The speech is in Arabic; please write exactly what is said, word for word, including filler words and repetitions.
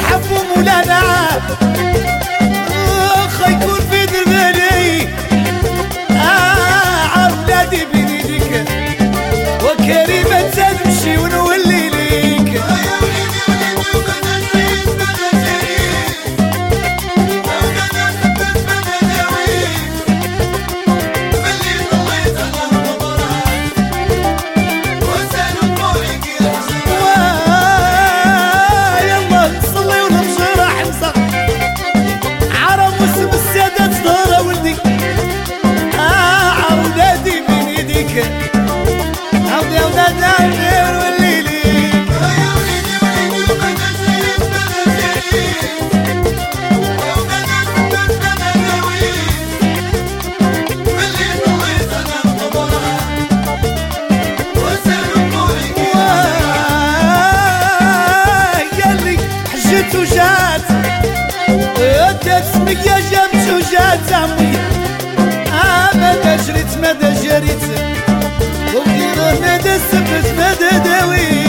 نحبو مولانا خا يكون في دربالي آه عرولادي بين يديك وكريمة تمشي ونولي ليك عودي يا ولاد عمير والليلي يا وليدي وليدي وقد الشريف بغزالي يا ولاد الحباب بغزاوي واللي طويت انا القبرة وسالوا قولي ياللي حجت وجات انت اسمك يا جمش وجات عمي مدى جريت مدى جريت وديرو مدى سبت مدى داوي